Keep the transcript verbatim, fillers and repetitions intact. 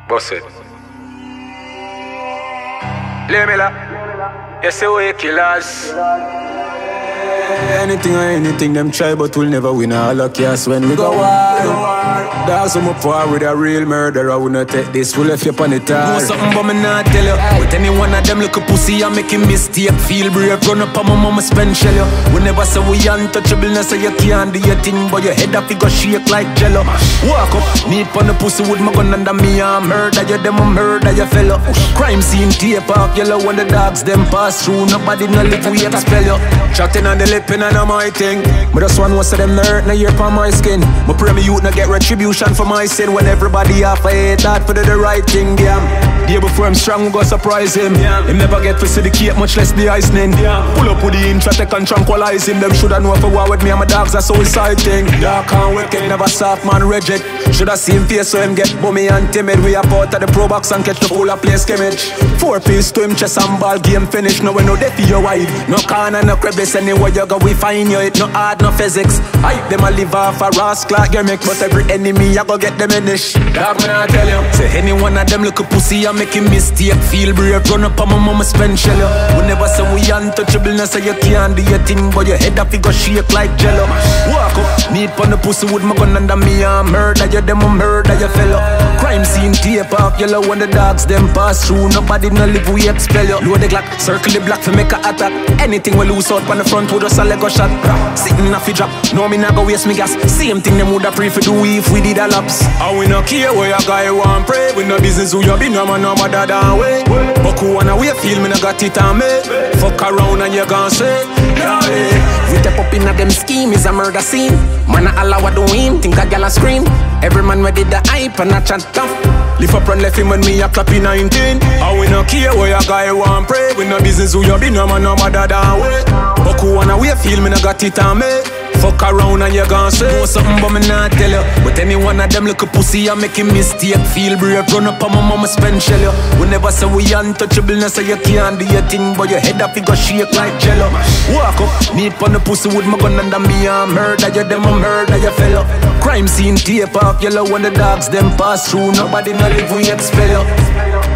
Boss it. Lemela. Yes, we killers. Anything or anything them try, but we'll never win all of chaos when we go war. That's I'm up for with a real murderer. I wanna take this, we'll left you on the tar. Know something but me not tell you. But any one of them look a pussy and make a mistake. Feel brave, run up on my mama spend shell you. We never say we untouchable, no say you can't do your thing, but your head up, you go shake like jello. Walk up, need pon the pussy with my gun under me and murder you, them a murder you fellow. Crime scene tape off yellow when the dogs them pass through. Nobody no live, we expel you. Chatting on the lip and on my thing. But that's one was of them hurt, now you're upon my skin. But pray me youth not get retribution for my sin. When everybody half I hate that for the, the right thing, yeah. Day before I'm strong, we go surprise him, yeah. Him never get to see the cake, much less the icing, yeah. Pull up with the intro, take and tranquilize him. Them shoulda know for war with me and my dogs, that's so exciting. Dark and wicked, never soft man rigid. Shoulda see him face so him get bummy and timid. We up out of the pro box and catch the full of play skimmage. Four piece to him, chest and ball, game finish. No we no death for your wife. No corner, no crevice, anywhere you go we find you. It no hard, no physics. Hype them a live off a Ross Clark gimmick. But every enemy I go get them in this. Dog me I tell you. Say any one of them look a pussy and make a mistake. Feel brave, run up on my mama spend shell you. We never say we untouchable, no say you can't do your thing, but your head up you go shake like jello. Walk up, need pon the pussy with my gun under me and murder you, them a murder you fellow. Crime scene tape off yellow when the dogs them pass through. Nobody no live, we expel you. Load the Glock, circle the block for make a attack. Anything we lose out on the front with us a Lego shot. Sitting off the drop, no me not go waste me gas. Same thing them woulda pray for do if we did a laps. And we no care where a guy want pray. We no business who you be, no man no matter than way. But who wanna way feel me no got it on me. Fuck around and you gon' say, yeah, yeah. We step up in a them scheme is a murder scene. Man a allow what do him, think a gal a scream. Every man ready the hype and a chat tough. Lift up and left him when me a clapping nineteen. And we no care where a guy want pray. We no business who you be, no man no matter than way. But who wanna way feel me no got it on me. Fuck around and you gon' say know something but me not tell you. But any one of them look a pussy and make a mistake. Feel brave, run up on my mama spend shell you. We never say we untouchable, no say you can't do your thing, but your head up you go shake like jello. Walk up, need pon the pussy with my gun under me and murder you, them a murder you fellow. Crime scene tape off yellow when the dogs them pass through. Nobody no live, we expel you.